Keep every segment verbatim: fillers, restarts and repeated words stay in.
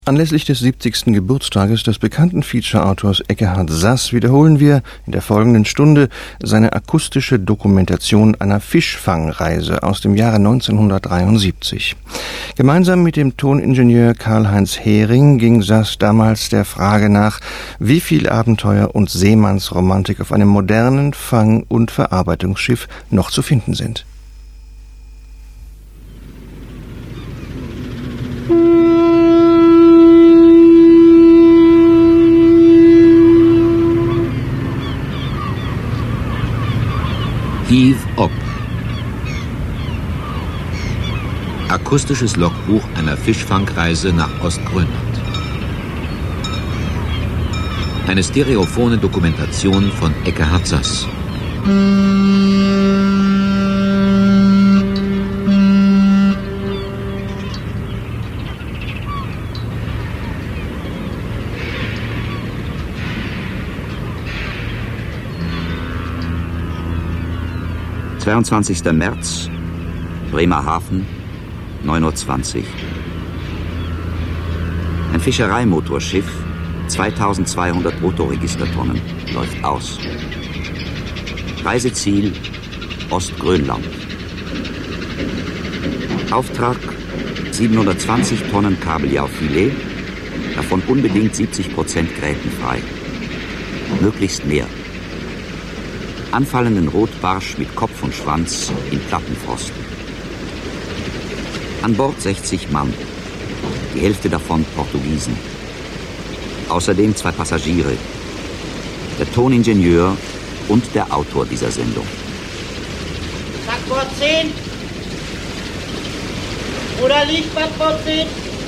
Anlässlich des siebzigsten Geburtstages des bekannten Feature-Autors Ekkehard Sass wiederholen wir in der folgenden Stunde seine akustische Dokumentation einer Fischfangreise aus dem Jahre neunzehnhundertdreiundsiebzig. Gemeinsam mit dem Toningenieur Karl-Heinz Hering ging Sass damals der Frage nach, wie viel Abenteuer und Seemannsromantik auf einem modernen Fang- und Verarbeitungsschiff noch zu finden sind. Heave Up. Akustisches Logbuch einer Fischfangreise nach Ostgrönland. Eine stereophone Dokumentation von Ekkehard Sass. zweiundzwanzigster März, Bremerhaven, neun Uhr zwanzig. Ein Fischereimotorschiff, zweitausendzweihundert Bruttoregistertonnen, läuft aus. Reiseziel Ostgrönland. Auftrag siebenhundertzwanzig Tonnen Kabeljaufilet, davon unbedingt siebzig Prozent grätenfrei. Möglichst mehr. Anfallenden Rotbarsch mit Kopf und Schwanz in Plattenfrosten. An Bord sechzig Mann, die Hälfte davon Portugiesen. Außerdem zwei Passagiere, der Toningenieur und der Autor dieser Sendung. Backbord zehn! Oder liegt Backbord zehn?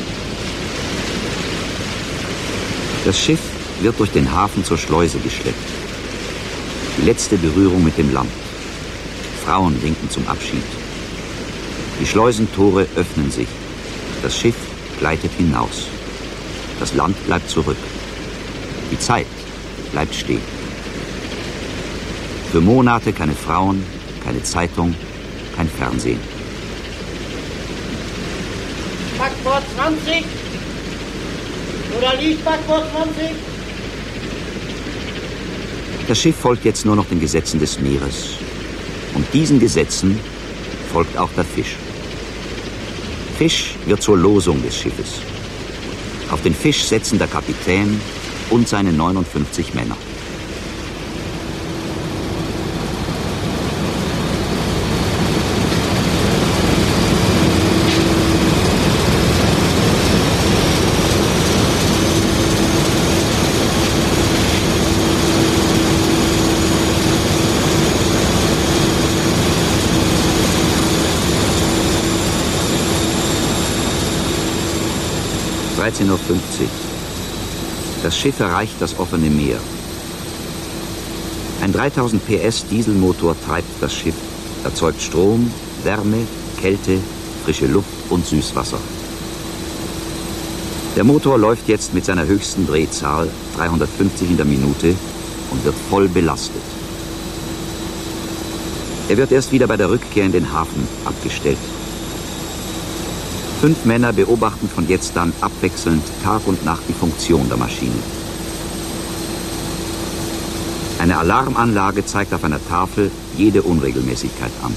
Das Schiff wird durch den Hafen zur Schleuse geschleppt. Die letzte Berührung mit dem Land. Frauen winken zum Abschied. Die Schleusentore öffnen sich. Das Schiff gleitet hinaus. Das Land bleibt zurück. Die Zeit bleibt stehen. Für Monate keine Frauen, keine Zeitung, kein Fernsehen. Backbord zwanzig! Oder liegt Backbord zwanzig? Das Schiff folgt jetzt nur noch den Gesetzen des Meeres. Und diesen Gesetzen folgt auch der Fisch. Fisch wird zur Losung des Schiffes. Auf den Fisch setzen der Kapitän und seine neunundfünfzig Männer. dreizehn Uhr fünfzig. Das Schiff erreicht das offene Meer. Ein dreitausend P S Dieselmotor treibt das Schiff, erzeugt Strom, Wärme, Kälte, frische Luft und Süßwasser. Der Motor läuft jetzt mit seiner höchsten Drehzahl, dreihundertfünfzig in der Minute, und wird voll belastet. Er wird erst wieder bei der Rückkehr in den Hafen abgestellt. Fünf Männer beobachten von jetzt an abwechselnd Tag und Nacht die Funktion der Maschine. Eine Alarmanlage zeigt auf einer Tafel jede Unregelmäßigkeit an.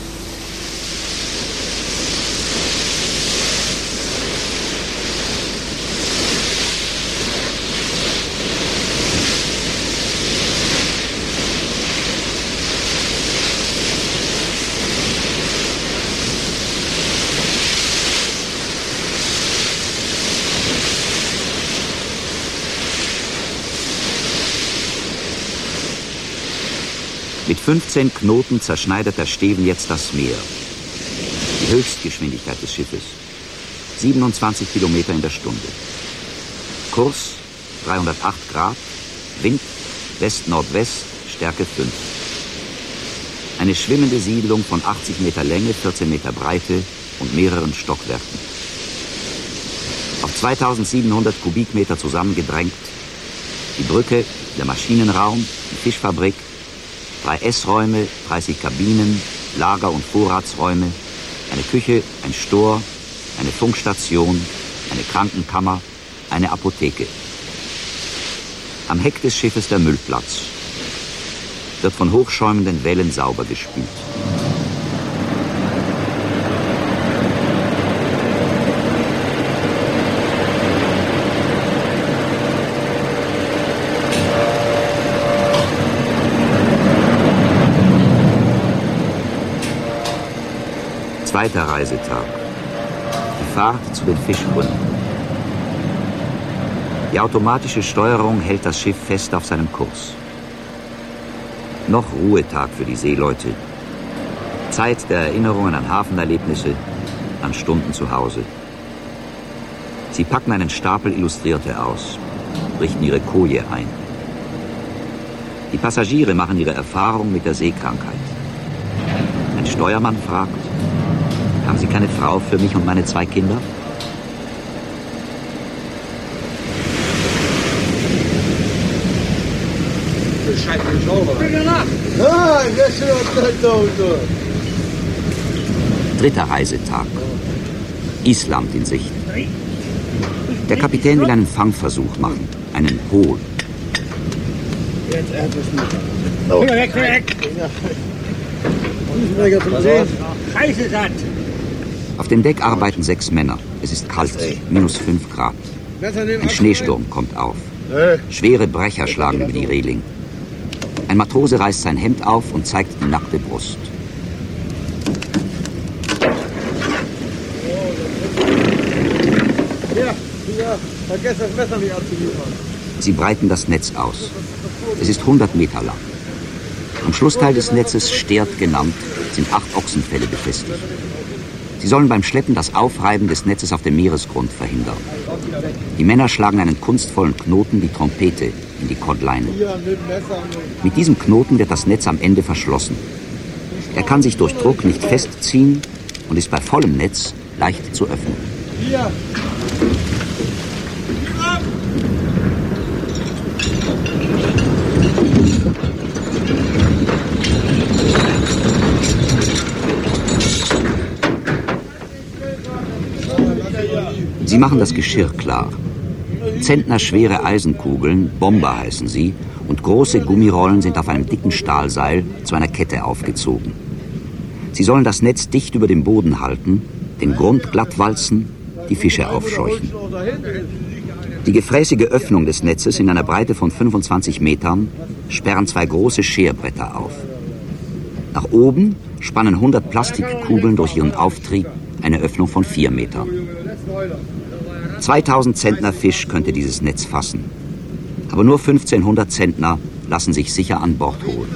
Mit fünfzehn Knoten zerschneidet der Steven jetzt das Meer. Die Höchstgeschwindigkeit des Schiffes. siebenundzwanzig Kilometer in der Stunde. Kurs dreihundertacht Grad, Wind West-Nordwest, Stärke fünf. Eine schwimmende Siedlung von achtzig Meter Länge, vierzehn Meter Breite und mehreren Stockwerken. Auf zweitausendsiebenhundert Kubikmeter zusammengedrängt. Die Brücke, der Maschinenraum, die Fischfabrik, drei Essräume, dreißig Kabinen, Lager- und Vorratsräume, eine Küche, ein Stor, eine Funkstation, eine Krankenkammer, eine Apotheke. Am Heck des Schiffes der Müllplatz. Wird von hochschäumenden Wellen sauber gespült. Zweiter Reisetag. Die Fahrt zu den Fischbrünnen. Die automatische Steuerung hält das Schiff fest auf seinem Kurs. Noch Ruhetag für die Seeleute. Zeit der Erinnerungen an Hafenerlebnisse, an Stunden zu Hause. Sie packen einen Stapel Illustrierte aus, richten ihre Koje ein. Die Passagiere machen ihre Erfahrung mit der Seekrankheit. Ein Steuermann fragt: Haben Sie keine Frau für mich und meine zwei Kinder? Dritter Reisetag. Island in Sicht. Der Kapitän will einen Fangversuch machen, einen Hol. Weg, weg! Scheiße, satt! Auf dem Deck arbeiten sechs Männer. Es ist kalt, minus fünf Grad. Ein Schneesturm kommt auf. Schwere Brecher schlagen über die Reling. Ein Matrose reißt sein Hemd auf und zeigt die nackte Brust. Vergesst das Messer nicht abzuliefern. Sie breiten das Netz aus. Es ist hundert Meter lang. Am Schlussteil des Netzes, Stert genannt, sind acht Ochsenfelle befestigt. Sie sollen beim Schleppen das Aufreiben des Netzes auf dem Meeresgrund verhindern. Die Männer schlagen einen kunstvollen Knoten wie Trompete in die Kordleine. Mit diesem Knoten wird das Netz am Ende verschlossen. Er kann sich durch Druck nicht festziehen und ist bei vollem Netz leicht zu öffnen. Sie machen das Geschirr klar. Zentnerschwere Eisenkugeln, Bomber heißen sie, und große Gummirollen sind auf einem dicken Stahlseil zu einer Kette aufgezogen. Sie sollen das Netz dicht über dem Boden halten, den Grund glatt walzen, die Fische aufscheuchen. Die gefräßige Öffnung des Netzes in einer Breite von fünfundzwanzig Metern sperren zwei große Scherbretter auf. Nach oben spannen hundert Plastikkugeln durch ihren Auftrieb eine Öffnung von vier Metern. zweitausend Zentner Fisch könnte dieses Netz fassen. Aber nur fünfzehnhundert Zentner lassen sich sicher an Bord holen.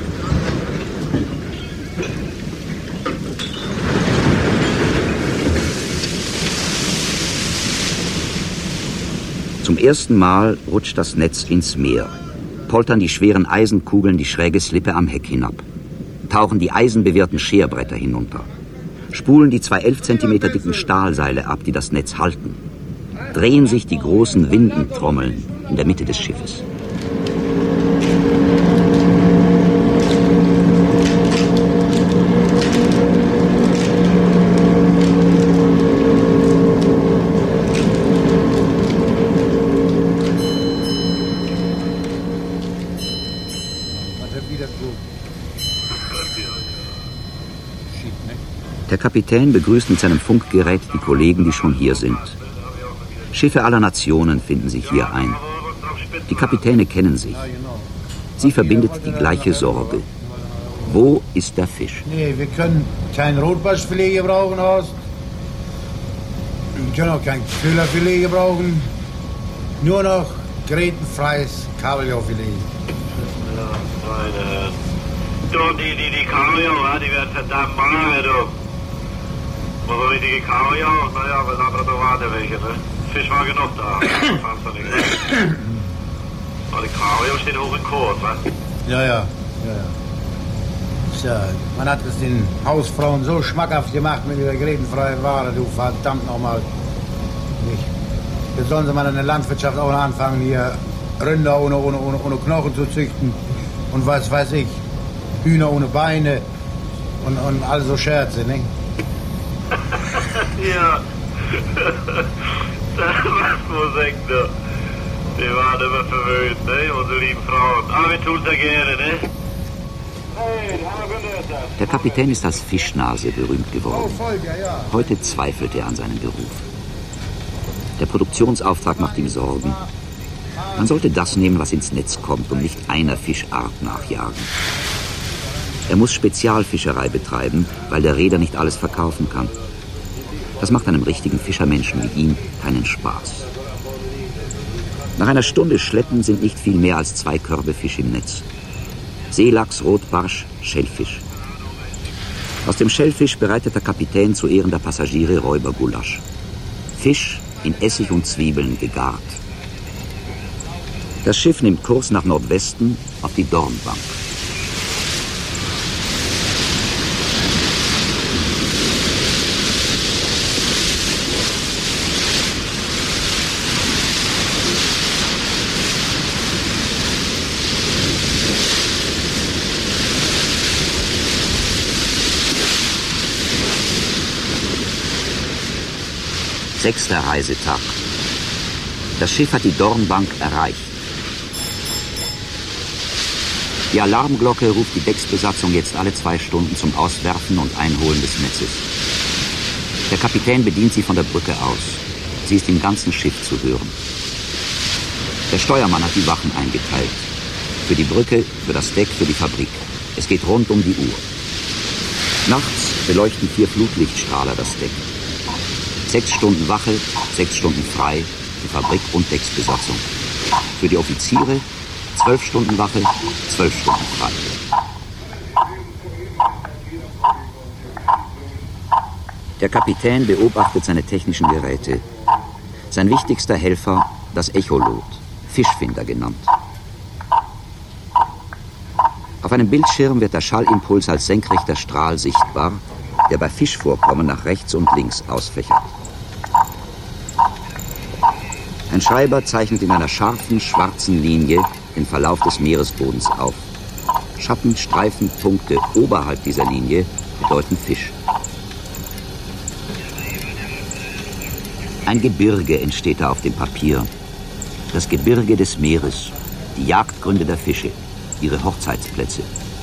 Zum ersten Mal rutscht das Netz ins Meer. Poltern die schweren Eisenkugeln die schräge Slippe am Heck hinab. Tauchen die eisenbewehrten Scherbretter hinunter. Spulen die zwei elf Zentimeter dicken Stahlseile ab, die das Netz halten. Drehen sich die großen Windentrommeln in der Mitte des Schiffes. Der Kapitän begrüßt mit seinem Funkgerät die Kollegen, die schon hier sind. Schiffe aller Nationen finden sich hier ein. Die Kapitäne kennen sich. Sie verbindet die gleiche Sorge. Wo ist der Fisch? Nee, wir können kein Rotbarschfilet gebrauchen, Horst. Wir können auch kein Köhlerfilet gebrauchen. Nur noch grätenfreies Kabeljaufilet. Ja, meine Herren. Du, die, die, die Kabeljau, die werden verdammt mager, du. Aber so richtige Kabeljau, naja, aber dann hat er warte welche, ne? Fisch war genug da. Fandst du nicht. Aber die Kabeljau steht hoch in Kurs, was? Ja, ja, ja, ja. Tja, man hat es den Hausfrauen so schmackhaft gemacht mit dieser grätenfreien Ware, du verdammt nochmal. Nicht. Jetzt sollen sie mal in der Landwirtschaft auch anfangen, hier Rinder ohne, ohne, ohne, ohne Knochen zu züchten und was weiß ich, Hühner ohne Beine und, und all so Scherze, nicht? Ja. Was muss ich da? Die waren immer verwöhnt, ne? Unsere lieben Frauen. Aber wir tun's ja gerne, ne? Der Kapitän ist als Fischnase berühmt geworden. Heute zweifelt er an seinem Beruf. Der Produktionsauftrag macht ihm Sorgen. Man sollte das nehmen, was ins Netz kommt, und nicht einer Fischart nachjagen. Er muss Spezialfischerei betreiben, weil der Reeder nicht alles verkaufen kann. Das macht einem richtigen Fischermenschen wie ihm keinen Spaß. Nach einer Stunde Schleppen sind nicht viel mehr als zwei Körbe Fisch im Netz. Seelachs, Rotbarsch, Schellfisch. Aus dem Schellfisch bereitet der Kapitän zu Ehren der Passagiere Räubergulasch. Fisch in Essig und Zwiebeln gegart. Das Schiff nimmt Kurs nach Nordwesten auf die Dornbank. Sechster Reisetag. Das Schiff hat die Dornbank erreicht. Die Alarmglocke ruft die Decksbesatzung jetzt alle zwei Stunden zum Auswerfen und Einholen des Netzes. Der Kapitän bedient sie von der Brücke aus. Sie ist im ganzen Schiff zu hören. Der Steuermann hat die Wachen eingeteilt. Für die Brücke, für das Deck, für die Fabrik. Es geht rund um die Uhr. Nachts beleuchten vier Flutlichtstrahler das Deck. Sechs Stunden Wache, sechs Stunden frei, die Fabrik und Decksbesatzung. Für die Offiziere zwölf Stunden Wache, zwölf Stunden frei. Der Kapitän beobachtet seine technischen Geräte. Sein wichtigster Helfer, das Echolot, Fischfinder genannt. Auf einem Bildschirm wird der Schallimpuls als senkrechter Strahl sichtbar, der bei Fischvorkommen nach rechts und links ausfächert. Ein Schreiber zeichnet in einer scharfen, schwarzen Linie den Verlauf des Meeresbodens auf. Schatten, Streifen, Punkte oberhalb dieser Linie bedeuten Fisch. Ein Gebirge entsteht da auf dem Papier. Das Gebirge des Meeres, die Jagdgründe der Fische, ihre Hochzeitsplätze.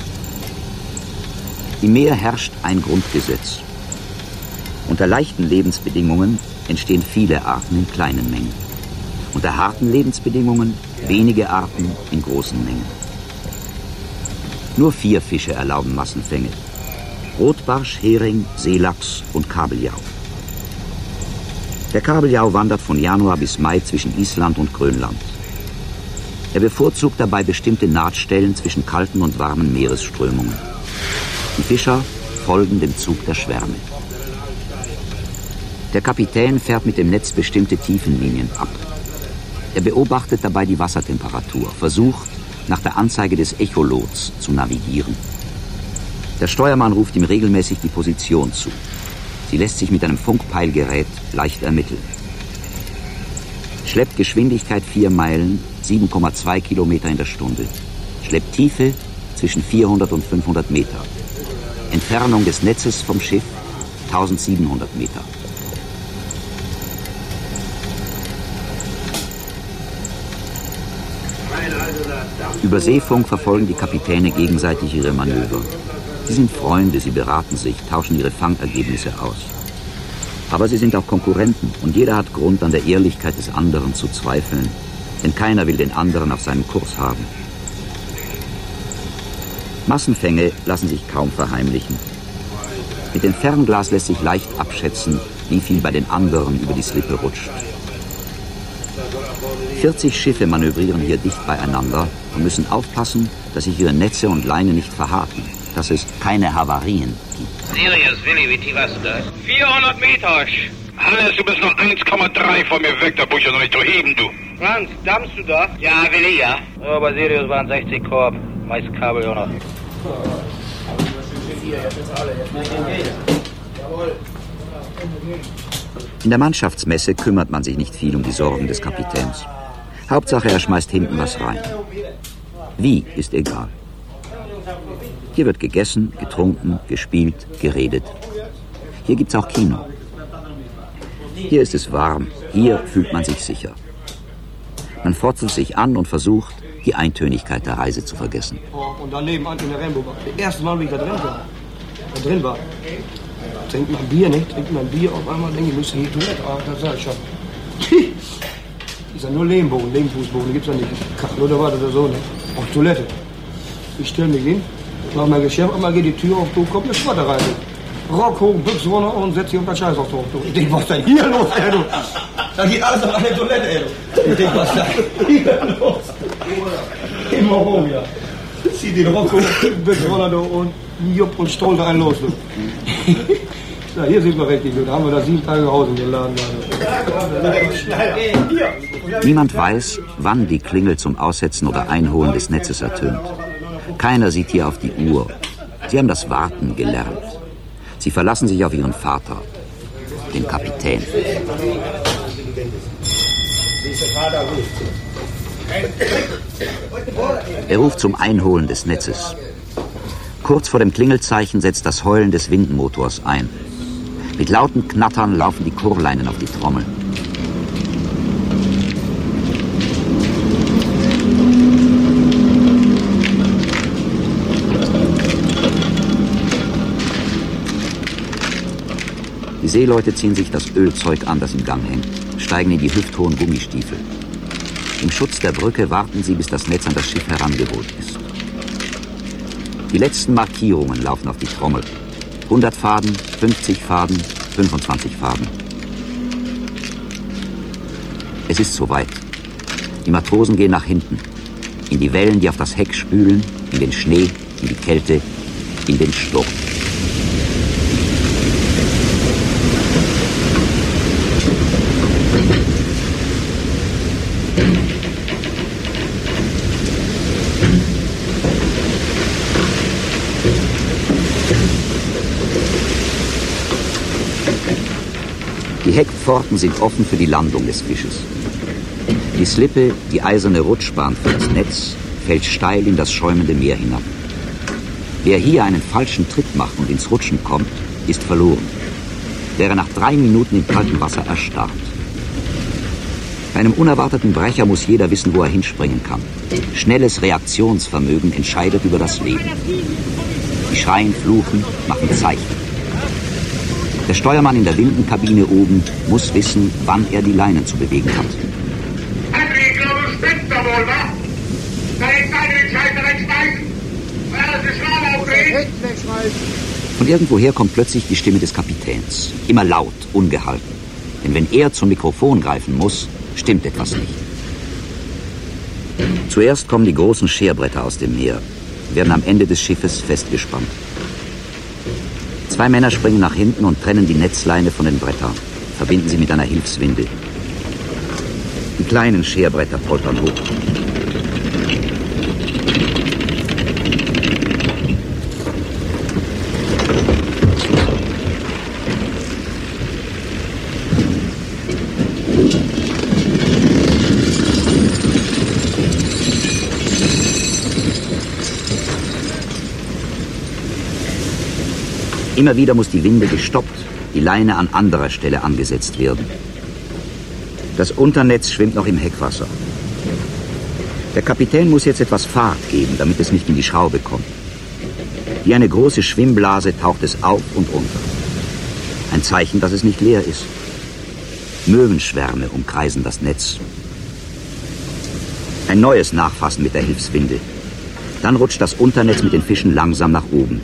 Im Meer herrscht ein Grundgesetz. Unter leichten Lebensbedingungen entstehen viele Arten in kleinen Mengen. Unter harten Lebensbedingungen wenige Arten in großen Mengen. Nur vier Fische erlauben Massenfänge. Rotbarsch, Hering, Seelachs und Kabeljau. Der Kabeljau wandert von Januar bis Mai zwischen Island und Grönland. Er bevorzugt dabei bestimmte Nahtstellen zwischen kalten und warmen Meeresströmungen. Die Fischer folgen dem Zug der Schwärme. Der Kapitän fährt mit dem Netz bestimmte Tiefenlinien ab. Er beobachtet dabei die Wassertemperatur, versucht, nach der Anzeige des Echolots zu navigieren. Der Steuermann ruft ihm regelmäßig die Position zu. Sie lässt sich mit einem Funkpeilgerät leicht ermitteln. Schleppgeschwindigkeit vier Meilen, sieben Komma zwei Kilometer in der Stunde. Schlepptiefe zwischen vierhundert und fünfhundert Meter. Entfernung des Netzes vom Schiff tausendsiebenhundert Meter. Über Seefunk verfolgen die Kapitäne gegenseitig ihre Manöver. Sie sind Freunde, sie beraten sich, tauschen ihre Fangergebnisse aus. Aber sie sind auch Konkurrenten und jeder hat Grund, an der Ehrlichkeit des anderen zu zweifeln, denn keiner will den anderen auf seinem Kurs haben. Massenfänge lassen sich kaum verheimlichen. Mit dem Fernglas lässt sich leicht abschätzen, wie viel bei den anderen über die Slippe rutscht. vierzig Schiffe manövrieren hier dicht beieinander und müssen aufpassen, dass sich ihre Netze und Leine nicht verhaken, dass es keine Havarien gibt. Sirius, Willi, wie tief hast du das? vierhundert Meter. Hannes, du bist noch eins Komma drei von mir weg, da muss ich ja noch nicht heben, du. Franz, dampfst du da? Ja, Willi, ja. Ja, bei Sirius waren sechzig Korb. Meist Kabel auch noch. In der Mannschaftsmesse kümmert man sich nicht viel um die Sorgen des Kapitäns. Hauptsache, er schmeißt hinten was rein. Wie, ist egal. Hier wird gegessen, getrunken, gespielt, geredet. Hier gibt's auch Kino. Hier ist es warm, Hier fühlt man sich sicher. Man frotzelt sich an und versucht, die Eintönigkeit der Reise zu vergessen. Und dann nebenan in der Rembo. Das erste Mal, wie ich da drin war. Da drin war. Trinkt man Bier, nicht? Trinkt man Bier, auf einmal denke ich, müsste hier Toilette. Ah, das sag ich schon. Ist ja nur Lehmboden, Lehmfußboden, gibt's ja nicht. Kachel oder was oder so, ne? Auch Toilette. Ich stell mich hin, mach mein Geschäft, einmal geht die Tür auf, du kommst eine Schwatte rein. Rock hoch, Büchse runter und setz dich auf den Scheiß auf den. Ich denk, was ist denn hier los, ey, du? Da geht alles auf eine Toilette, ey, du. Ich denk, was ist denn hier los? Immer hoch, ja. Zieh den Rock hoch, Büchse runter, du, und jupp und stoll da ein los, du. Na, hier sind wir richtig gut. Da haben wir da sieben Tage zu Hause geladen. Niemand weiß, wann die Klingel zum Aussetzen oder Einholen des Netzes ertönt. Keiner sieht hier auf die Uhr. Sie haben das Warten gelernt. Sie verlassen sich auf ihren Vater, den Kapitän. Er ruft zum Einholen des Netzes. Kurz vor dem Klingelzeichen setzt das Heulen des Windmotors ein. Mit lauten Knattern laufen die Chorleinen auf die Trommel. Die Seeleute ziehen sich das Ölzeug an, das im Gang hängt, steigen in die hüfthohen Gummistiefel. Im Schutz der Brücke warten sie, bis das Netz an das Schiff herangeholt ist. Die letzten Markierungen laufen auf die Trommel. hundert Faden, fünfzig Faden, fünfundzwanzig Faden. Es ist soweit. Die Matrosen gehen nach hinten. In die Wellen, die auf das Heck spülen, in den Schnee, in die Kälte, in den Sturm. Die Heckpforten sind offen für die Landung des Fisches. Die Slippe, die eiserne Rutschbahn für das Netz, fällt steil in das schäumende Meer hinab. Wer hier einen falschen Tritt macht und ins Rutschen kommt, ist verloren. Wäre nach drei Minuten im kalten Wasser erstarrt. Bei einem unerwarteten Brecher muss jeder wissen, wo er hinspringen kann. Schnelles Reaktionsvermögen entscheidet über das Leben. Die schreien, fluchen, machen Zeichen. Der Steuermann in der Windenkabine oben muss wissen, wann er die Leinen zu bewegen hat. André, ich glaube, du spinnst doch wohl, wa? Da jetzt eine den Scheiße wegschmeißen. Ja, das ist Schraube aufdrehen. Von irgendwoher kommt plötzlich die Stimme des Kapitäns. Immer laut, ungehalten. Denn wenn er zum Mikrofon greifen muss, stimmt etwas nicht. Zuerst kommen die großen Scherbretter aus dem Meer, werden am Ende des Schiffes festgespannt. Zwei Männer springen nach hinten und trennen die Netzleine von den Brettern, verbinden sie mit einer Hilfswinde. Die kleinen Scherbretter poltern hoch. Immer wieder muss die Winde gestoppt, die Leine an anderer Stelle angesetzt werden. Das Unternetz schwimmt noch im Heckwasser. Der Kapitän muss jetzt etwas Fahrt geben, damit es nicht in die Schraube kommt. Wie eine große Schwimmblase taucht es auf und unter. Ein Zeichen, dass es nicht leer ist. Möwenschwärme umkreisen das Netz. Ein neues Nachfassen mit der Hilfswinde. Dann rutscht das Unternetz mit den Fischen langsam nach oben.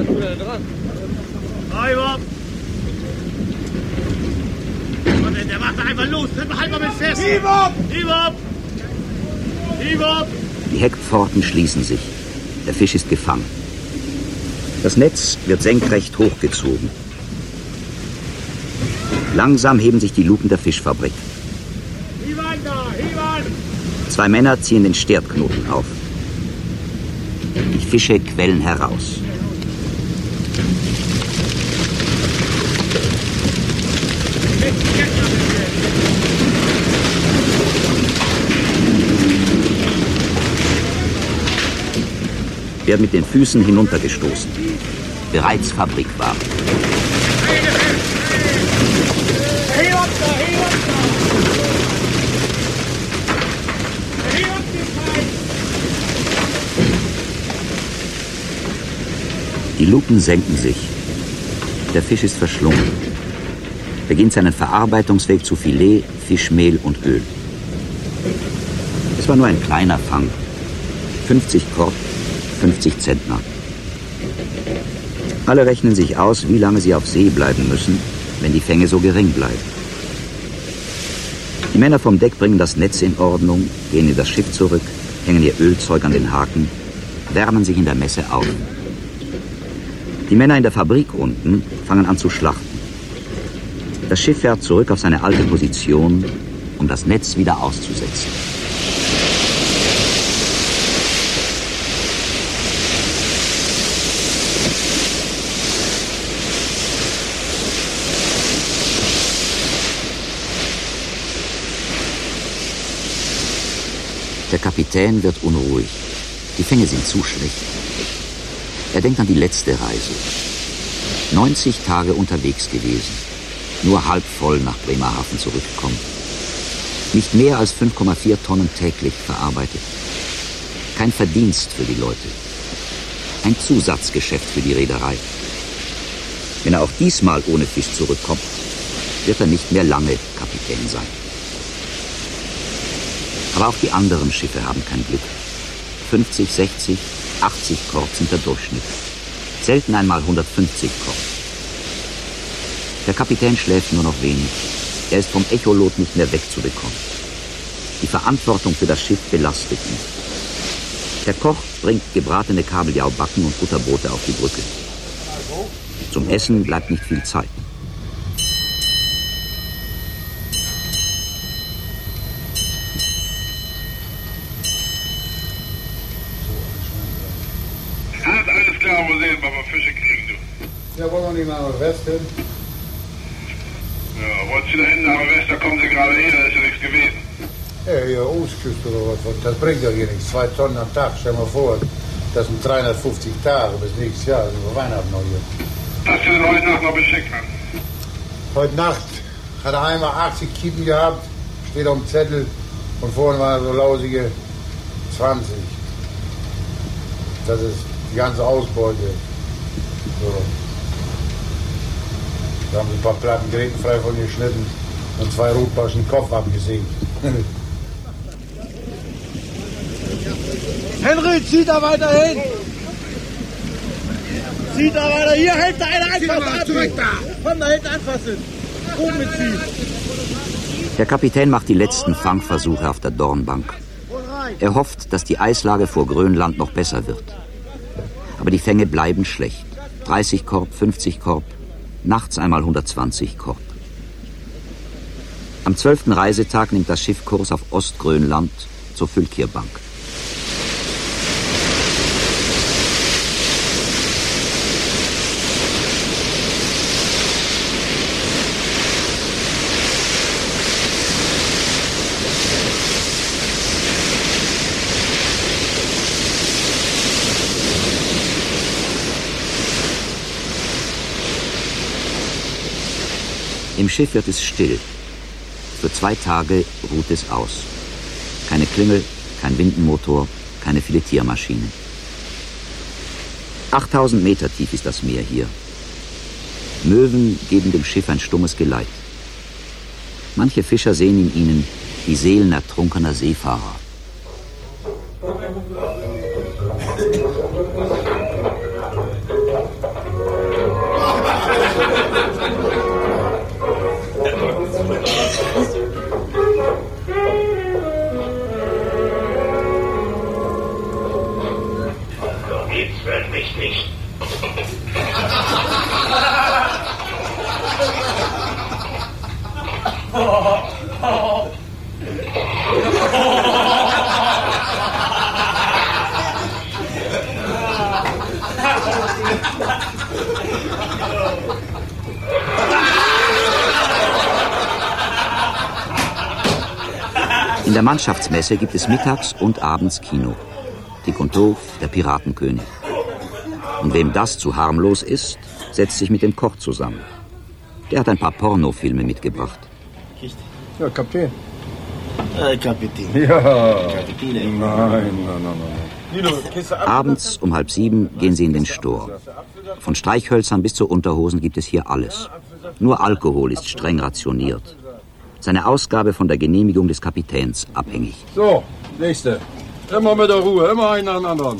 Der macht einfach los, halt mal mit fest. Hieb ab! Hieb ab! Hieb ab! Die Heckpforten schließen sich. Der Fisch ist gefangen. Das Netz wird senkrecht hochgezogen. Langsam heben sich die Luken der Fischfabrik. Hieb an da! Hieb an! Zwei Männer ziehen den Stertknoten auf. Die Fische quellen heraus. Werden mit den Füßen hinuntergestoßen. Bereits Fabrikware. Hey, Die Lupen senken sich. Der Fisch ist verschlungen. Beginnt seinen Verarbeitungsweg zu Filet, Fischmehl und Öl. Es war nur ein kleiner Fang. fünfzig Korb, fünfzig Zentner. Alle rechnen sich aus, wie lange sie auf See bleiben müssen, wenn die Fänge so gering bleiben. Die Männer vom Deck bringen das Netz in Ordnung, gehen in das Schiff zurück, hängen ihr Ölzeug an den Haken, wärmen sich in der Messe auf. Die Männer in der Fabrik unten fangen an zu schlachten. Das Schiff fährt zurück auf seine alte Position, um das Netz wieder auszusetzen. Der Kapitän wird unruhig. Die Fänge sind zu schlecht. Er denkt an die letzte Reise. neunzig Tage unterwegs gewesen. Nur halb voll nach Bremerhaven zurückgekommen. Nicht mehr als fünf Komma vier Tonnen täglich verarbeitet. Kein Verdienst für die Leute. Ein Zusatzgeschäft für die Reederei. Wenn er auch diesmal ohne Fisch zurückkommt, wird er nicht mehr lange Kapitän sein. Aber auch die anderen Schiffe haben kein Glück. fünfzig, sechzig, achtzig Korb sind der Durchschnitt. Selten einmal hundertfünfzig Korb. Der Kapitän schläft nur noch wenig. Er ist vom Echolot nicht mehr wegzubekommen. Die Verantwortung für das Schiff belastet ihn. Der Koch bringt gebratene Kabeljaubacken und Butterbrote auf die Brücke. Zum Essen bleibt nicht viel Zeit. Wo sehen, wenn wir Fische kriegen, du. Ja, wollen wir nicht mal nach Westen? Ja, wollt ihr da hinten nach West, da kommen sie gerade her, da ist ja nichts gewesen. Ja, hier Ostküste oder was, das bringt ja hier nichts. Zwei Tonnen am Tag, stell mal vor, das sind dreihundertfünfzig Tage bis nächstes Jahr, also wir Weihnachten noch hier. Hast du denn heute Nacht noch beschickt, Mann? Heute Nacht hat er einmal achtzig Kiepen gehabt, steht auf dem Zettel, und vorne waren so lausige zwanzig. Das ist die ganze Ausbeute. So. Da haben sie ein paar Platten grätenfrei von geschnitten und zwei Rotbarschen Kopf abgesägt. Henry, zieh da weiter hin! Zieh da weiter, hier hält da einer einfach zurück da! Komm, da hält anfassen! Oben mitziehen! Der Kapitän macht die letzten Fangversuche auf der Dornbank. Er hofft, dass die Eislage vor Grönland noch besser wird. Aber die Fänge bleiben schlecht. dreißig Korb, fünfzig Korb, nachts einmal hundertzwanzig Korb. Am zwölften Reisetag nimmt das Schiff Kurs auf Ostgrönland zur Fylkirbank. Im Schiff wird es still. Für zwei Tage ruht es aus. Keine Klingel, kein Windenmotor, keine Filetiermaschine. achttausend Meter tief ist das Meer hier. Möwen geben dem Schiff ein stummes Geleit. Manche Fischer sehen in ihnen die Seelen ertrunkener Seefahrer. Jetzt wird mich nicht. In der Mannschaftsmesse gibt es mittags und abends Kino. Dick und Doof, der Piratenkönig. Und wem das zu harmlos ist, setzt sich mit dem Koch zusammen. Der hat ein paar Pornofilme mitgebracht. Ja, Kapitän. Äh, Kapitän. Ja. Kapitän. Nein, nein, nein, nein. Abends um halb sieben gehen sie in den Stor. Von Streichhölzern bis zu Unterhosen gibt es hier alles. Nur Alkohol ist streng rationiert. Seine Ausgabe von der Genehmigung des Kapitäns abhängig. So, nächste. Immer mit der Ruhe, immer einen nach dem anderen.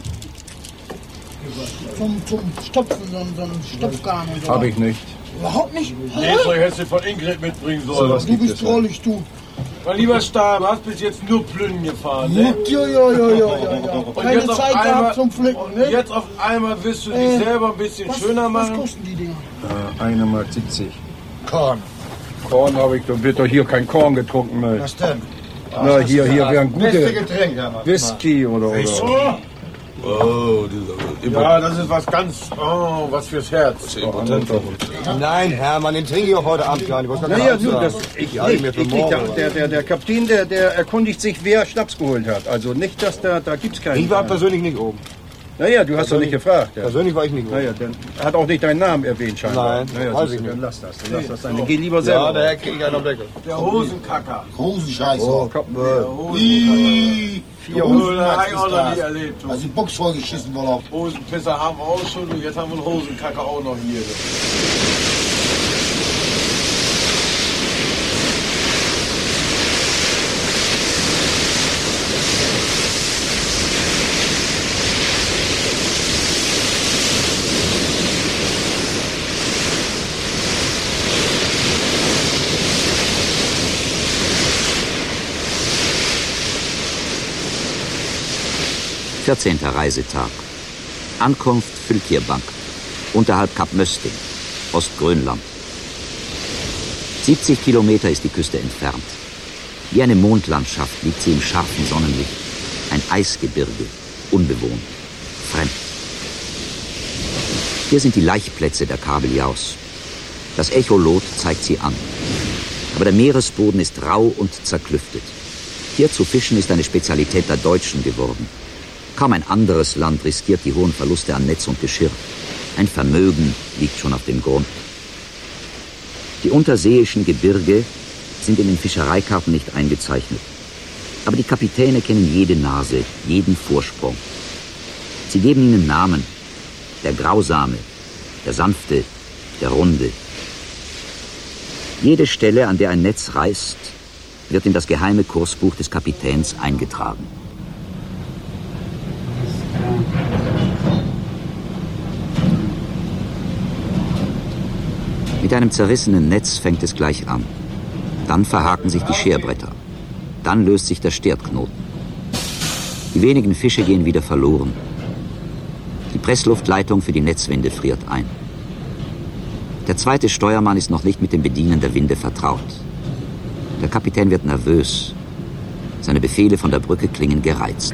Zum, zum Stopfen, so, so ein Stopfgarn und so. Hab ich nicht. Überhaupt nicht? Nee, so hättest du von Ingrid mitbringen sollen. So, du bist drollig, du. Mein lieber Star, du hast bis jetzt nur Plünnen gefahren, ne? Ja, ja, ja, ja, ja, ja. Keine Zeit gehabt zum Pflücken, ne? Jetzt auf einmal willst du dich äh, selber ein bisschen was, schöner machen. Was kosten die Dinger? Äh, eine Mark siebzig. Korn. Korn habe ich, da wird doch hier kein Korn getrunken, ne? Was denn? Na, was hier, hier wären gute beste Getränke. Whisky oder, oder. Oh, ja, das ist was ganz, oh, was fürs Herz. Oh, Nein, Hermann, den trinke ich auch heute Abend gar nicht. Naja, du, das, ich, ich, ich, ich, der, der, der Kapitän, der, der erkundigt sich, wer Schnaps geholt hat. Also nicht, dass da, da gibt's keinen. Ich war persönlich nicht oben. Naja, du hast doch nicht gefragt. Ja. Persönlich war ich nicht oben. Naja, dann hat auch nicht deinen Namen erwähnt, scheinbar. Nein, naja, weiß so, ich nicht. Dann lass das, dann lass das sein. Geh lieber selber. Ja, daher krieg ich einen am Deckel. Der Hosenkacker. Hosenscheiße. Oh, komm, Wie? Vier Hosen habe ich auch noch nie erlebt. Also die Box vollgeschissen wurde auf. Hosenpisser haben wir auch schon und jetzt haben wir einen Hosenkacker auch noch hier. vierzehnter Reisetag. Ankunft Fylkirbank, unterhalb Kap Mösting, Ostgrönland. siebzig Kilometer ist die Küste entfernt. Wie eine Mondlandschaft liegt sie im scharfen Sonnenlicht. Ein Eisgebirge, unbewohnt, fremd. Hier sind die Laichplätze der Kabeljaus. Das Echolot zeigt sie an. Aber der Meeresboden ist rau und zerklüftet. Hier zu fischen ist eine Spezialität der Deutschen geworden. Kaum ein anderes Land riskiert die hohen Verluste an Netz und Geschirr. Ein Vermögen liegt schon auf dem Grund. Die unterseeischen Gebirge sind in den Fischereikarten nicht eingezeichnet. Aber die Kapitäne kennen jede Nase, jeden Vorsprung. Sie geben ihnen Namen. Der Grausame, der Sanfte, der Runde. Jede Stelle, an der ein Netz reißt, wird in das geheime Kursbuch des Kapitäns eingetragen. Mit einem zerrissenen Netz fängt es gleich an. Dann verhaken sich die Scherbretter. Dann löst sich der Stirtknoten. Die wenigen Fische gehen wieder verloren. Die Pressluftleitung für die Netzwinde friert ein. Der zweite Steuermann ist noch nicht mit dem Bedienen der Winde vertraut. Der Kapitän wird nervös. Seine Befehle von der Brücke klingen gereizt.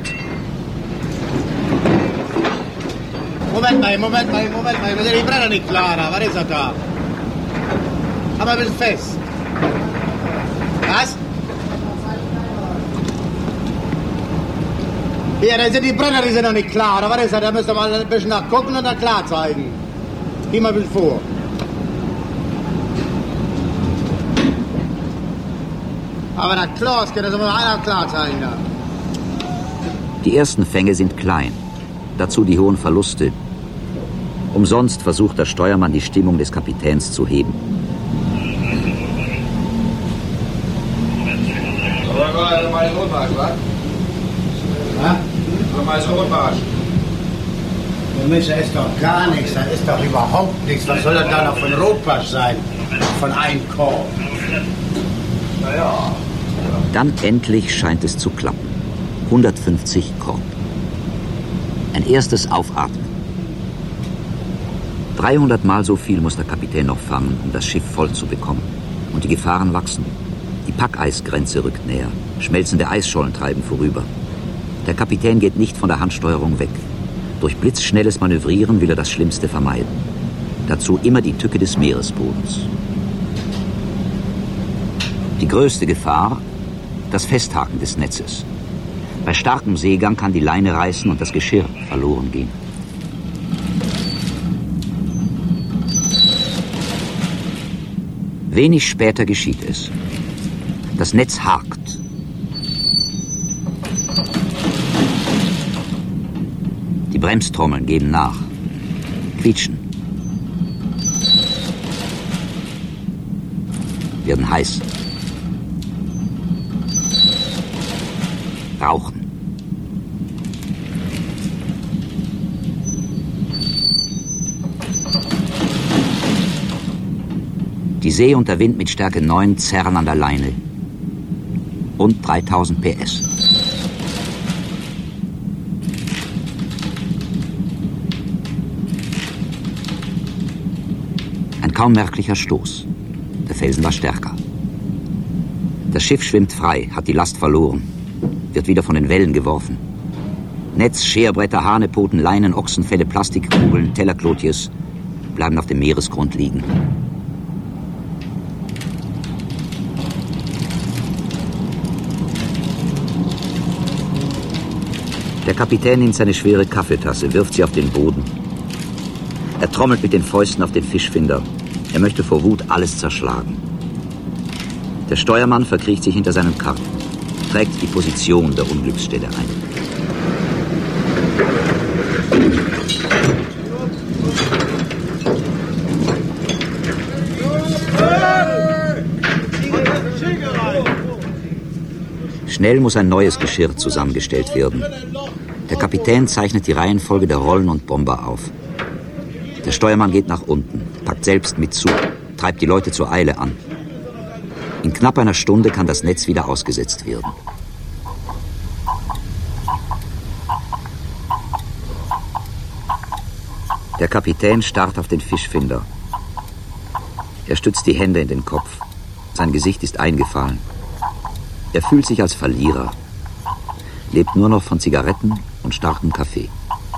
Moment mal, Moment mal, Moment mal. Die Brenner nicht klarer. Was ist das da? Aber ein bisschen fest. Was? Ja, dann sind die Brenner, die sind noch nicht klar. Oder was ist das? Da müsst ihr mal ein bisschen nachgucken und dann klar zeigen. Geh mal ein bisschen vor. Aber der Kloske, das muss einer klar zeigen. Da. Die ersten Fänge sind klein. Dazu die hohen Verluste. Umsonst versucht der Steuermann, die Stimmung des Kapitäns zu heben. Mensch, da ist doch gar nichts, da ist doch überhaupt nichts. Was soll das da noch von Rotbarsch sein? Von einem Korb. Naja. Dann endlich scheint es zu klappen. hundertfünfzig Korb. Ein erstes Aufatmen. dreihundert Mal so viel muss der Kapitän noch fangen, um das Schiff voll zu bekommen. Und die Gefahren wachsen. Die Packeisgrenze rückt näher. Schmelzende Eisschollen treiben vorüber. Der Kapitän geht nicht von der Handsteuerung weg. Durch blitzschnelles Manövrieren will er das Schlimmste vermeiden. Dazu immer die Tücke des Meeresbodens. Die größte Gefahr, das Festhaken des Netzes. Bei starkem Seegang kann die Leine reißen und das Geschirr verloren gehen. Wenig später geschieht es. Das Netz hakt. Die Bremstrommeln geben nach, quietschen, werden heiß, rauchen. Die See und der Wind mit Stärke neun zerren an der Leine. Rund dreitausend P S. Ein kaum merklicher Stoß. Der Felsen war stärker. Das Schiff schwimmt frei, hat die Last verloren, wird wieder von den Wellen geworfen. Netz, Scherbretter, Hanepoten, Leinen, Ochsenfelle, Plastikkugeln, Tellerklotjes bleiben auf dem Meeresgrund liegen. Der Kapitän nimmt seine schwere Kaffeetasse, wirft sie auf den Boden. Er trommelt mit den Fäusten auf den Fischfinder. Er möchte vor Wut alles zerschlagen. Der Steuermann verkriecht sich hinter seinem Karren, trägt die Position der Unglücksstelle ein. Schnell muss ein neues Geschirr zusammengestellt werden. Der Kapitän zeichnet die Reihenfolge der Rollen und Bomber auf. Der Steuermann geht nach unten, packt selbst mit zu, treibt die Leute zur Eile an. In knapp einer Stunde kann das Netz wieder ausgesetzt werden. Der Kapitän starrt auf den Fischfinder. Er stützt die Hände in den Kopf. Sein Gesicht ist eingefallen. Er fühlt sich als Verlierer, lebt nur noch von Zigaretten und starkem Kaffee.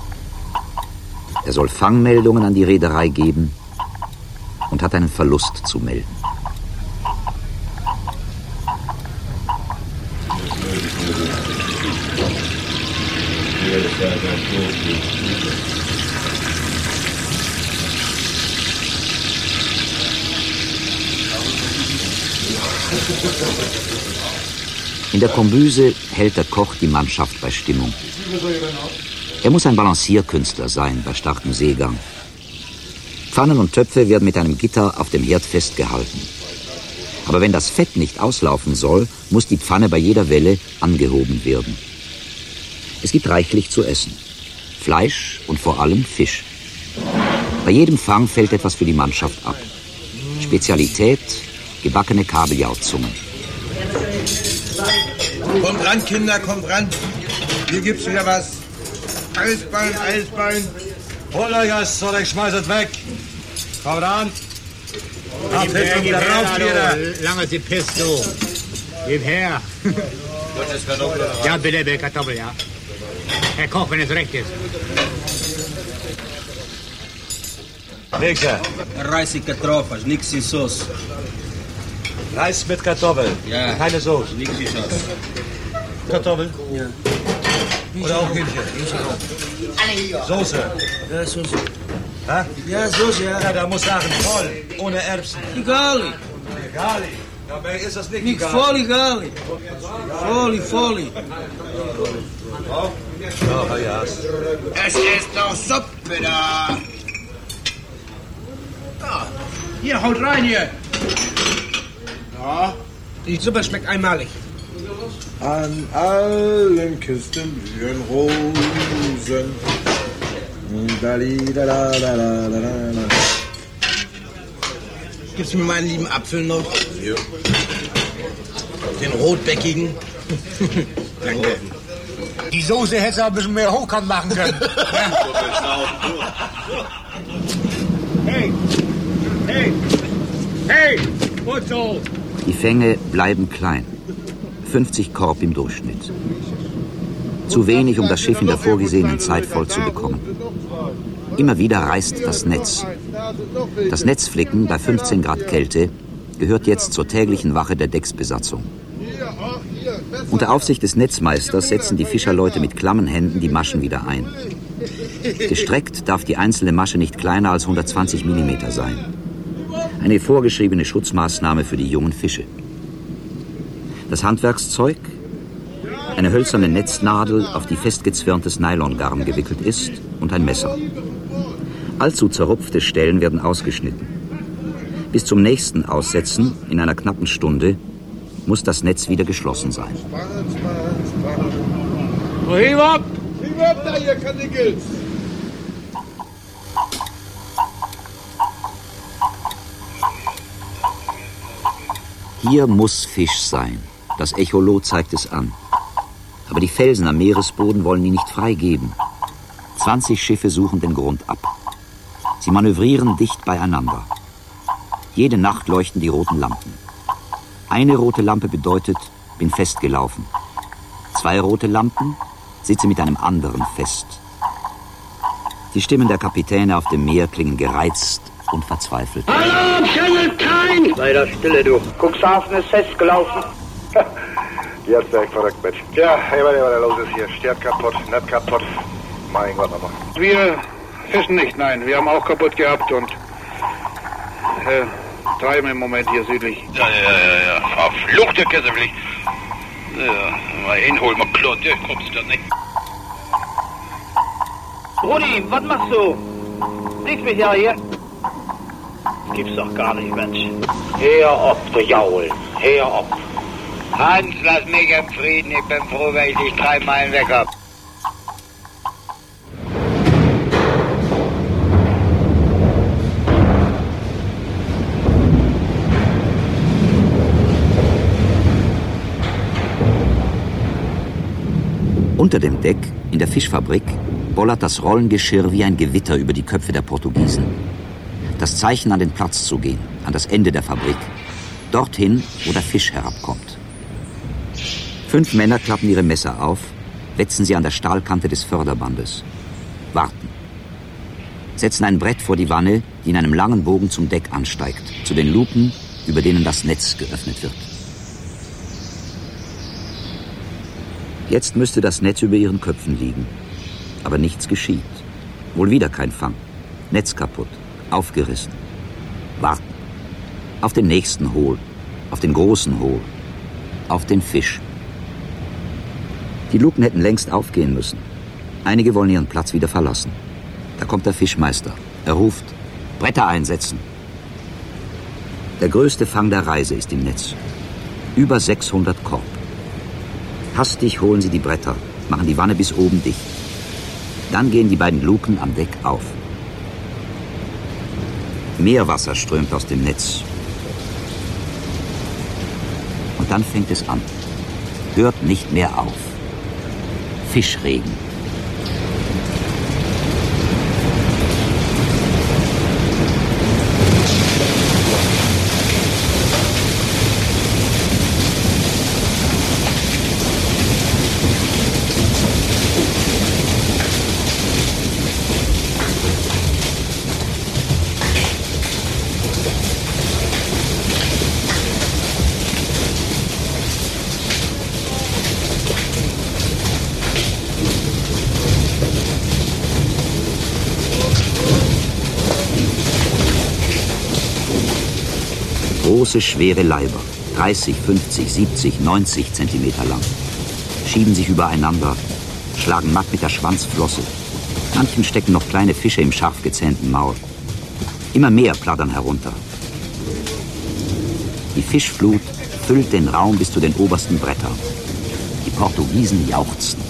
Er soll Fangmeldungen an die Reederei geben und hat einen Verlust zu melden. In der Kombüse hält der Koch die Mannschaft bei Stimmung. Er muss ein Balancierkünstler sein bei starkem Seegang. Pfannen und Töpfe werden mit einem Gitter auf dem Herd festgehalten. Aber wenn das Fett nicht auslaufen soll, muss die Pfanne bei jeder Welle angehoben werden. Es gibt reichlich zu essen. Fleisch und vor allem Fisch. Bei jedem Fang fällt etwas für die Mannschaft ab. Spezialität, gebackene Kabeljauzungen. Kommt ran, Kinder, kommt ran. Hier gibt's wieder was. Eisbein, Eisbein. Holt euch das oder ich schmeiß es weg. Kommt ran. Gib her, gib her, du lange die Piste. Gib her. Ja, bitte, bitte, Kartoffel, ja. Herr Koch, wenn es recht ist. Nächster. Reis mit Kartoffeln, nichts in Sauce. Reis mit Kartoffeln? Ja. Keine Soße? Nichts in Sauce. Kartoffeln? Ja. Oder auch Hähnchen? Soße? Ja, Soße. Hä? Ja, Soße, ja. Ja, da muss sagen, voll, ohne Erbsen. Egal. Egal. Dabei ist das nicht Nicht egal. voll egal. Voll, voll. Ja, ja. Es ist noch Suppe da. Ja. Hier, haut rein hier. Ja. Die Suppe schmeckt einmalig. An allen Küsten blühen Rosen. Gibst du mir meinen lieben Apfel noch? Ja. Den rotbäckigen. Danke. Die Soße hättest du ein bisschen mehr hochkant machen können. Hey! Hey! Hey! Und so! Die Fänge bleiben klein. fünfzig Korb im Durchschnitt. Zu wenig, um das Schiff in der vorgesehenen Zeit voll zu bekommen. Immer wieder reißt das Netz. Das Netzflicken bei fünfzehn Grad Kälte gehört jetzt zur täglichen Wache der Decksbesatzung. Unter Aufsicht des Netzmeisters setzen die Fischerleute mit klammen Händen die Maschen wieder ein. Gestreckt darf die einzelne Masche nicht kleiner als hundertzwanzig Millimeter sein. Eine vorgeschriebene Schutzmaßnahme für die jungen Fische. Das Handwerkszeug? Eine hölzerne Netznadel, auf die festgezwirntes Nylongarn gewickelt ist, und ein Messer. Allzu zerrupfte Stellen werden ausgeschnitten. Bis zum nächsten Aussetzen, in einer knappen Stunde, muss das Netz wieder geschlossen sein. Hieb ab! Hieb ab da, ihr Kanickel! Hier muss Fisch sein. Das Echolot zeigt es an. Aber die Felsen am Meeresboden wollen ihn nicht freigeben. zwanzig Schiffe suchen den Grund ab. Sie manövrieren dicht beieinander. Jede Nacht leuchten die roten Lampen. Eine rote Lampe bedeutet, bin festgelaufen. Zwei rote Lampen, sitze mit einem anderen fest. Die Stimmen der Kapitäne auf dem Meer klingen gereizt und verzweifelt. Hallo, Channel kein! Sei da stille, du. Cuxhaven ist festgelaufen. Jetzt wäre ich verrückt mit. Ja, hey, was da los ist hier. Stern kaputt, Netz kaputt. Mein Gott, nochmal. Wir fischen nicht, nein. Wir haben auch kaputt gehabt und äh, treiben im Moment hier südlich. Ja, ja, ja, ja. Verfluchte Kessepflicht. Ja, mal hinholen, mal Klot, der kommst du nicht. Rudi, was machst du? Siehst mich ja hier. Das gibt's doch gar nicht, Mensch. Hör ob, du Jaul. Hör ob. Hans, lass mich im Frieden. Ich bin froh, wenn ich dich drei Meilen weg hab. Unter dem Deck, in der Fischfabrik, bollert das Rollengeschirr wie ein Gewitter über die Köpfe der Portugiesen. Das Zeichen, an den Platz zu gehen, an das Ende der Fabrik, dorthin, wo der Fisch herabkommt. Fünf Männer klappen ihre Messer auf, wetzen sie an der Stahlkante des Förderbandes. Warten. Setzen ein Brett vor die Wanne, die in einem langen Bogen zum Deck ansteigt, zu den Luken, über denen das Netz geöffnet wird. Jetzt müsste das Netz über ihren Köpfen liegen. Aber nichts geschieht. Wohl wieder kein Fang. Netz kaputt. Aufgerissen. Warten. Auf den nächsten Hohl. Auf den großen Hohl. Auf den Fisch. Die Luken hätten längst aufgehen müssen. Einige wollen ihren Platz wieder verlassen. Da kommt der Fischmeister. Er ruft: Bretter einsetzen. Der größte Fang der Reise ist im Netz. Über sechshundert Korb. Hastig holen sie die Bretter, machen die Wanne bis oben dicht. Dann gehen die beiden Luken am Deck auf. Meerwasser strömt aus dem Netz. Und dann fängt es an. Hört nicht mehr auf. Fischregen. Große, schwere Leiber, dreißig, fünfzig, siebzig, neunzig Zentimeter lang, schieben sich übereinander, schlagen matt mit der Schwanzflosse. Manchen stecken noch kleine Fische im scharf gezähnten Maul. Immer mehr plattern herunter. Die Fischflut füllt den Raum bis zu den obersten Brettern. Die Portugiesen jauchzen.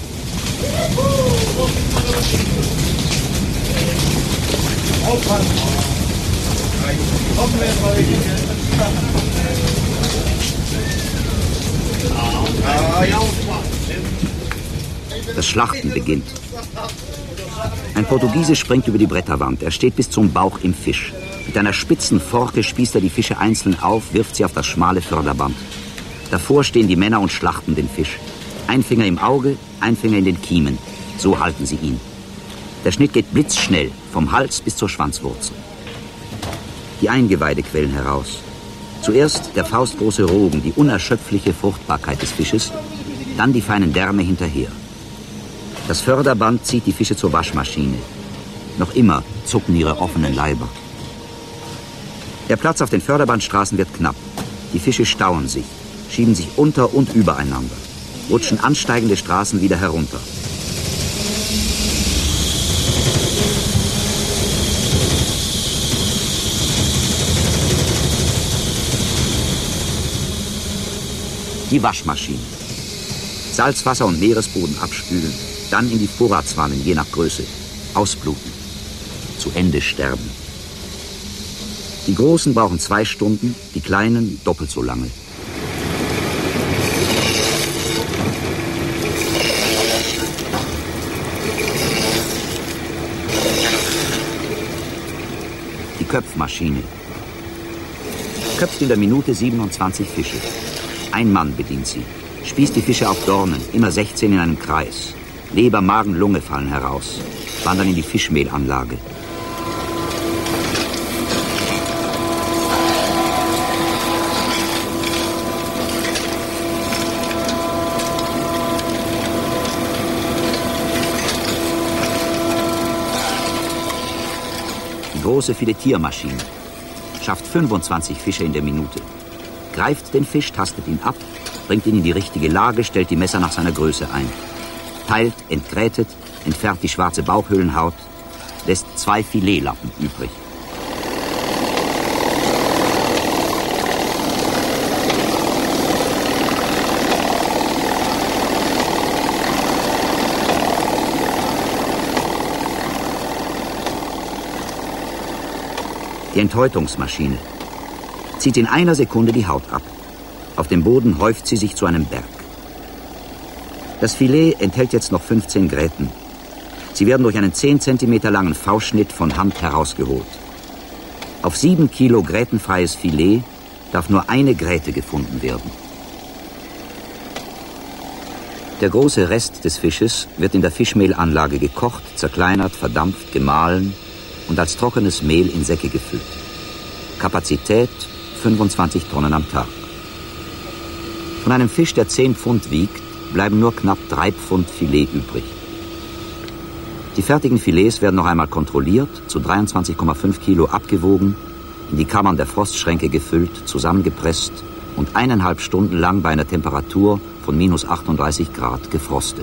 Das Schlachten beginnt. Ein Portugiese springt über die Bretterwand. Er steht bis zum Bauch im Fisch. Mit einer spitzen Forke spießt er die Fische einzeln auf, wirft sie auf das schmale Förderband. Davor stehen die Männer und schlachten den Fisch. Ein Finger im Auge, ein Finger in den Kiemen. So halten sie ihn. Der Schnitt geht blitzschnell, vom Hals bis zur Schwanzwurzel. Die Eingeweide quellen heraus. Zuerst der faustgroße Rogen, die unerschöpfliche Fruchtbarkeit des Fisches, dann die feinen Därme hinterher. Das Förderband zieht die Fische zur Waschmaschine. Noch immer zucken ihre offenen Leiber. Der Platz auf den Förderbandstraßen wird knapp. Die Fische stauen sich, schieben sich unter und übereinander. rutschen ansteigende Straßen wieder herunter. Die Waschmaschine. Salzwasser und Meeresboden abspülen, dann in die Vorratswannen, je nach Größe. Ausbluten. Zu Ende sterben. Die Großen brauchen zwei Stunden, die Kleinen doppelt so lange. Die Köpfmaschine. Köpft in der Minute siebenundzwanzig Fische. Ein Mann bedient sie. Spießt die Fische auf Dornen, immer sechzehn in einem Kreis. Leber, Magen, Lunge fallen heraus. Wandern in die Fischmehlanlage. Die große Filetiermaschine schafft fünfundzwanzig Fische in der Minute. Greift den Fisch, tastet ihn ab, bringt ihn in die richtige Lage, stellt die Messer nach seiner Größe ein. Teilt, entgrätet, entfernt die schwarze Bauchhöhlenhaut, lässt zwei Filetlappen übrig. Die Enthäutungsmaschine zieht in einer Sekunde die Haut ab. Auf dem Boden häuft sie sich zu einem Berg. Das Filet enthält jetzt noch fünfzehn Gräten. Sie werden durch einen zehn Zentimeter langen V-Schnitt von Hand herausgeholt. Auf sieben Kilo grätenfreies Filet darf nur eine Gräte gefunden werden. Der große Rest des Fisches wird in der Fischmehlanlage gekocht, zerkleinert, verdampft, gemahlen und als trockenes Mehl in Säcke gefüllt. Kapazität fünfundzwanzig Tonnen am Tag. Von einem Fisch, der zehn Pfund wiegt, bleiben nur knapp drei Pfund Filet übrig. Die fertigen Filets werden noch einmal kontrolliert, zu dreiundzwanzig Komma fünf Kilo abgewogen, in die Kammern der Frostschränke gefüllt, zusammengepresst und eineinhalb Stunden lang bei einer Temperatur von minus achtunddreißig Grad gefrostet.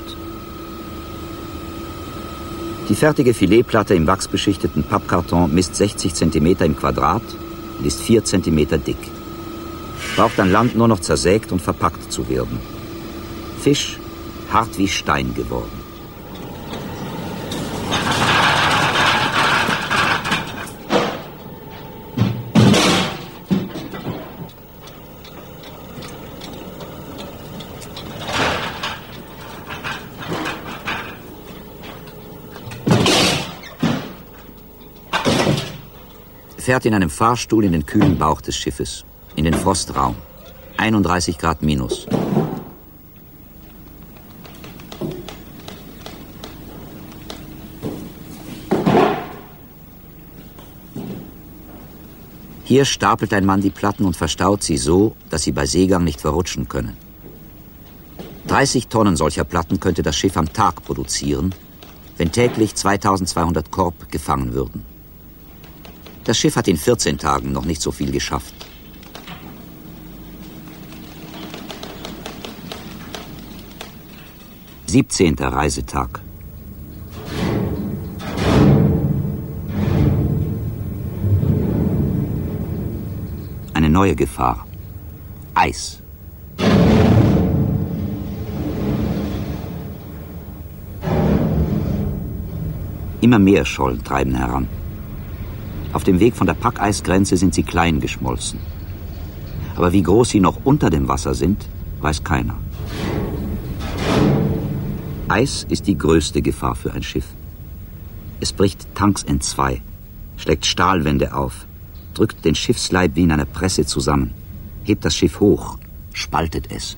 Die fertige Filetplatte im wachsbeschichteten Pappkarton misst sechzig Zentimeter im Quadrat und ist vier Zentimeter dick. Braucht an Land nur noch zersägt und verpackt zu werden. Fisch hart wie Stein geworden. Fährt in einem Fahrstuhl in den kühlen Bauch des Schiffes, in den Frostraum. einunddreißig Grad minus. Hier stapelt ein Mann die Platten und verstaut sie so, dass sie bei Seegang nicht verrutschen können. dreißig Tonnen solcher Platten könnte das Schiff am Tag produzieren, wenn täglich zweitausendzweihundert Korb gefangen würden. Das Schiff hat in vierzehn Tagen noch nicht so viel geschafft. siebzehnter Reisetag. Eine neue Gefahr. Eis. Immer mehr Schollen treiben heran. Auf dem Weg von der Packeisgrenze sind sie klein geschmolzen. Aber wie groß sie noch unter dem Wasser sind, weiß keiner. Eis ist die größte Gefahr für ein Schiff. Es bricht Tanks entzwei, schlägt Stahlwände auf, drückt den Schiffsleib wie in einer Presse zusammen, hebt das Schiff hoch, spaltet es.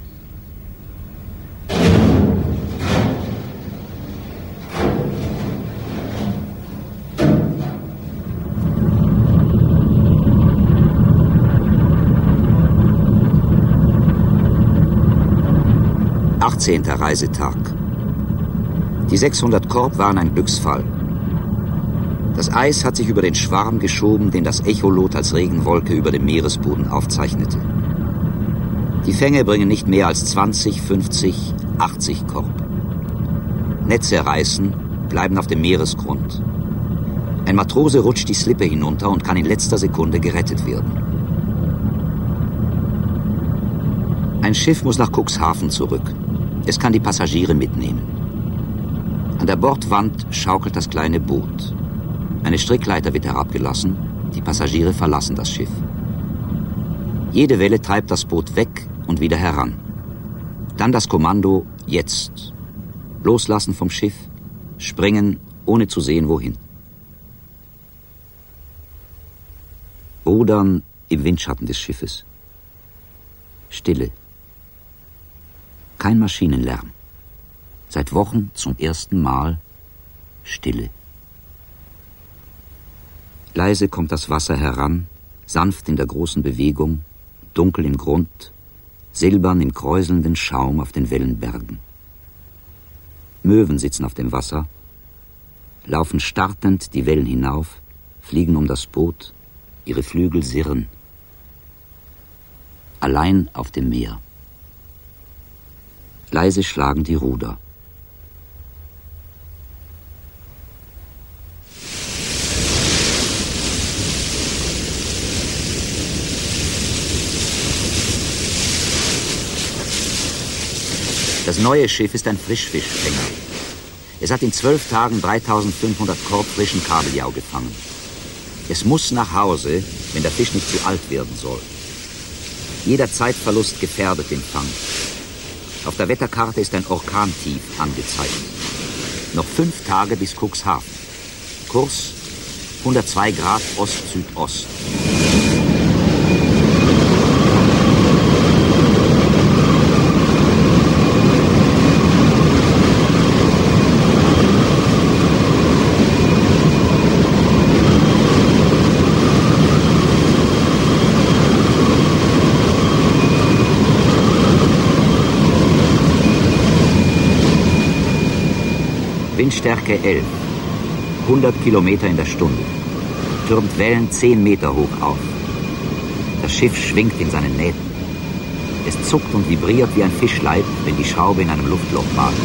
achtzehnter Reisetag. Die sechshundert Korb waren ein Glücksfall. Das Eis hat sich über den Schwarm geschoben, den das Echolot als Regenwolke über dem Meeresboden aufzeichnete. Die Fänge bringen nicht mehr als zwanzig, fünfzig, achtzig Korb. Netze reißen, bleiben auf dem Meeresgrund. Ein Matrose rutscht die Slippe hinunter und kann in letzter Sekunde gerettet werden. Ein Schiff muss nach Cuxhaven zurück. Es kann die Passagiere mitnehmen. An der Bordwand schaukelt das kleine Boot. Eine Strickleiter wird herabgelassen. Die Passagiere verlassen das Schiff. Jede Welle treibt das Boot weg und wieder heran. Dann das Kommando, jetzt. Loslassen vom Schiff, springen, ohne zu sehen, wohin. Rudern im Windschatten des Schiffes. Stille. Kein Maschinenlärm. Seit Wochen zum ersten Mal Stille. Leise kommt das Wasser heran, sanft in der großen Bewegung, dunkel im Grund, silbern im kräuselnden Schaum auf den Wellenbergen. Möwen sitzen auf dem Wasser, laufen startend die Wellen hinauf, fliegen um das Boot, ihre Flügel sirren. Allein auf dem Meer. Leise schlagen die Ruder. Das neue Schiff ist ein Frischfischfänger. Es hat in zwölf Tagen dreitausendfünfhundert Korb frischen Kabeljau gefangen. Es muss nach Hause, wenn der Fisch nicht zu alt werden soll. Jeder Zeitverlust gefährdet den Fang. Auf der Wetterkarte ist ein Orkantief angezeigt. Noch fünf Tage bis Cuxhaven. Kurs hundertzwei Grad Ost-Südost. Windstärke elf, hundert Kilometer in der Stunde, türmt Wellen zehn Meter hoch auf. Das Schiff schwingt in seinen Nähten. Es zuckt und vibriert wie ein Fischleib, wenn die Schraube in einem Luftloch badet.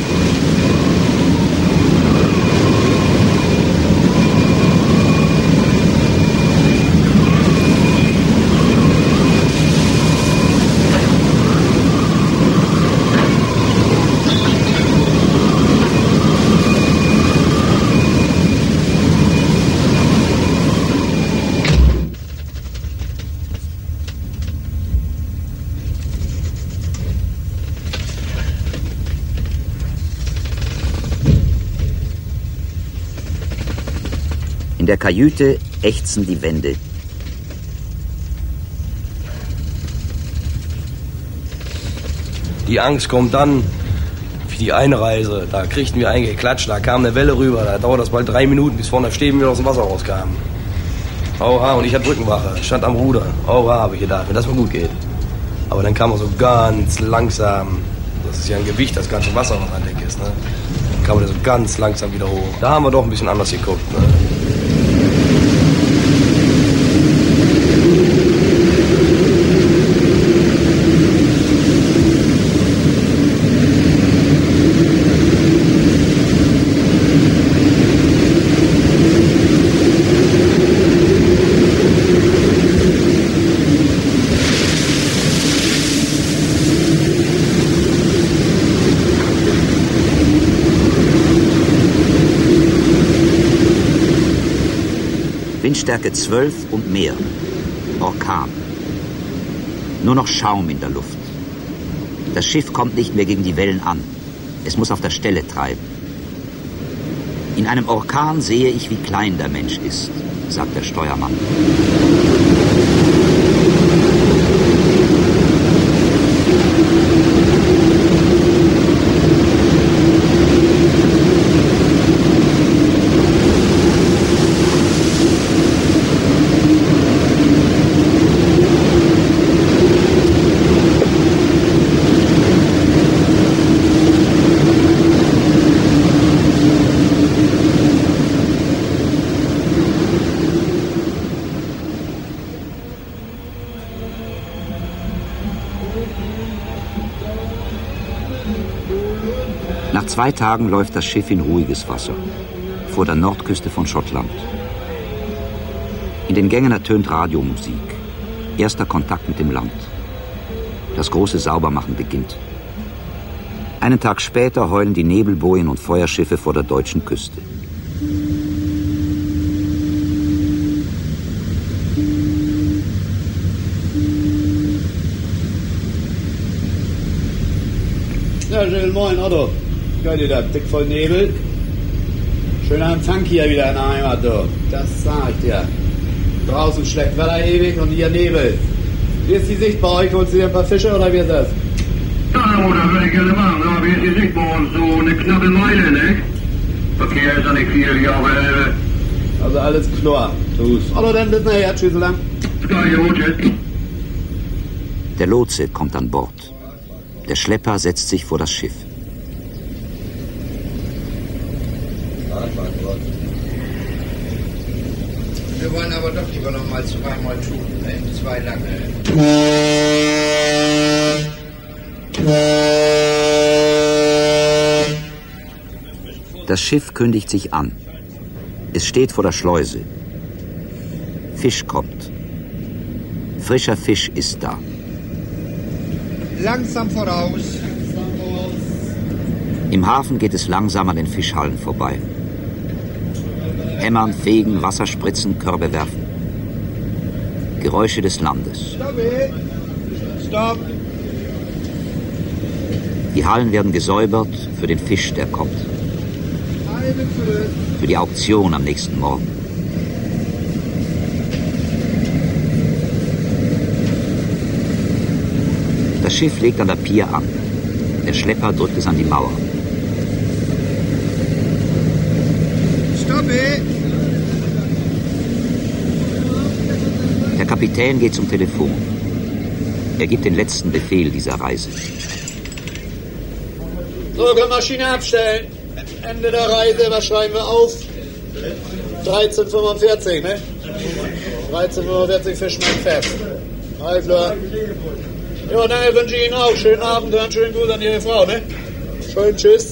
In der Kajüte ächzen die Wände. Die Angst kommt dann, wie die Einreise. Da kriegten wir eingeklatscht, da kam eine Welle rüber. Da dauert das bald drei Minuten, bis vorne der Stäben wieder aus dem Wasser rauskamen. Oha, und ich hatte Brückenwache, stand am Ruder. Oha, habe ich gedacht, wenn das mal gut geht. Aber dann kam er so ganz langsam. Das ist ja ein Gewicht, das ganze Wasser, was an Deck ist. Ne? Dann kam er so ganz langsam wieder hoch. Da haben wir doch ein bisschen anders geguckt. Ne? Windstärke zwölf und mehr. Orkan. Nur noch Schaum in der Luft. Das Schiff kommt nicht mehr gegen die Wellen an. Es muss auf der Stelle treiben. In einem Orkan sehe ich, wie klein der Mensch ist, sagt der Steuermann. zwei Tagen läuft das Schiff in ruhiges Wasser, vor der Nordküste von Schottland. In den Gängen ertönt Radiomusik. Erster Kontakt mit dem Land. Das große Saubermachen beginnt. Einen Tag später heulen die Nebelbojen und Feuerschiffe vor der deutschen Küste. Ja, schön, moin Otto. Hört ihr das? Dick voll Nebel. Schöner Empfang hier wieder in der Heimat, du. Das sag ich dir. Draußen schlecht Wetter ewig und hier Nebel. Wie ist die Sicht bei euch? Holst du dir ein paar Fische oder wie ist das? Ja, oder würde ich gerne machen. Aber wie ist die Sicht bei uns? So eine knappe Meile, ne? Verkehr ist ja nicht viel, ja, aber... Äh, also alles klar. Tschüss. Otto, dann bis nachher. Tschüss, lang. Der Lotse kommt an Bord. Der Schlepper setzt sich vor das Schiff. Wir wollen aber doch lieber noch mal zweimal tun, ne? Zwei lange. Das Schiff kündigt sich an. Es steht vor der Schleuse. Fisch kommt. Frischer Fisch ist da. Langsam voraus. Im Hafen geht es langsam an den Fischhallen vorbei. Hämmern, fegen, Wasser spritzen, Körbe werfen. Geräusche des Landes. Stopp! Die Hallen werden gesäubert für den Fisch, der kommt. Für die Auktion am nächsten Morgen. Das Schiff legt an der Pier an. Der Schlepper drückt es an die Mauer. Stoppe! Der Kapitän geht zum Telefon. Er gibt den letzten Befehl dieser Reise. So, können Maschine abstellen. Ende der Reise, was schreiben wir auf? dreizehn Uhr fünfundvierzig, ne? dreizehn Uhr fünfundvierzig Fischmann fest. Alles klar. Ja, danke, wünsche ich Ihnen auch. Schönen Abend und einen schönen Gruß an Ihre Frau, ne? Schön, tschüss.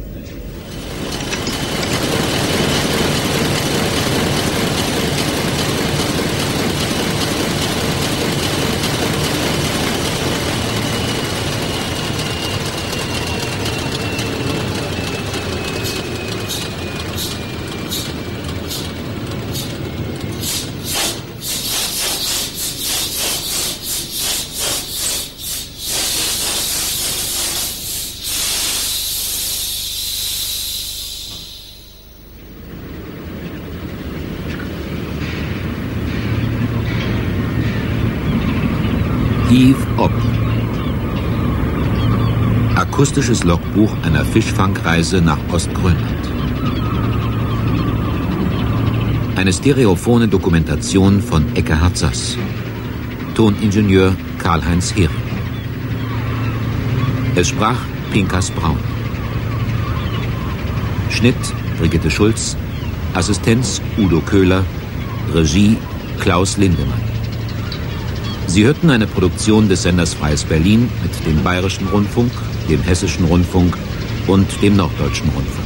Heave Up. Akustisches Logbuch einer Fischfangreise nach Ostgrönland. Eine stereophone Dokumentation von Ekkehard Sass. Toningenieur Karl-Heinz Hering. Es sprach Pinkas Braun. Schnitt Brigitte Schulz. Assistenz Udo Köhler. Regie Klaus Lindemann. Sie hörten eine Produktion des Senders Freies Berlin mit dem Bayerischen Rundfunk, dem Hessischen Rundfunk und dem Norddeutschen Rundfunk.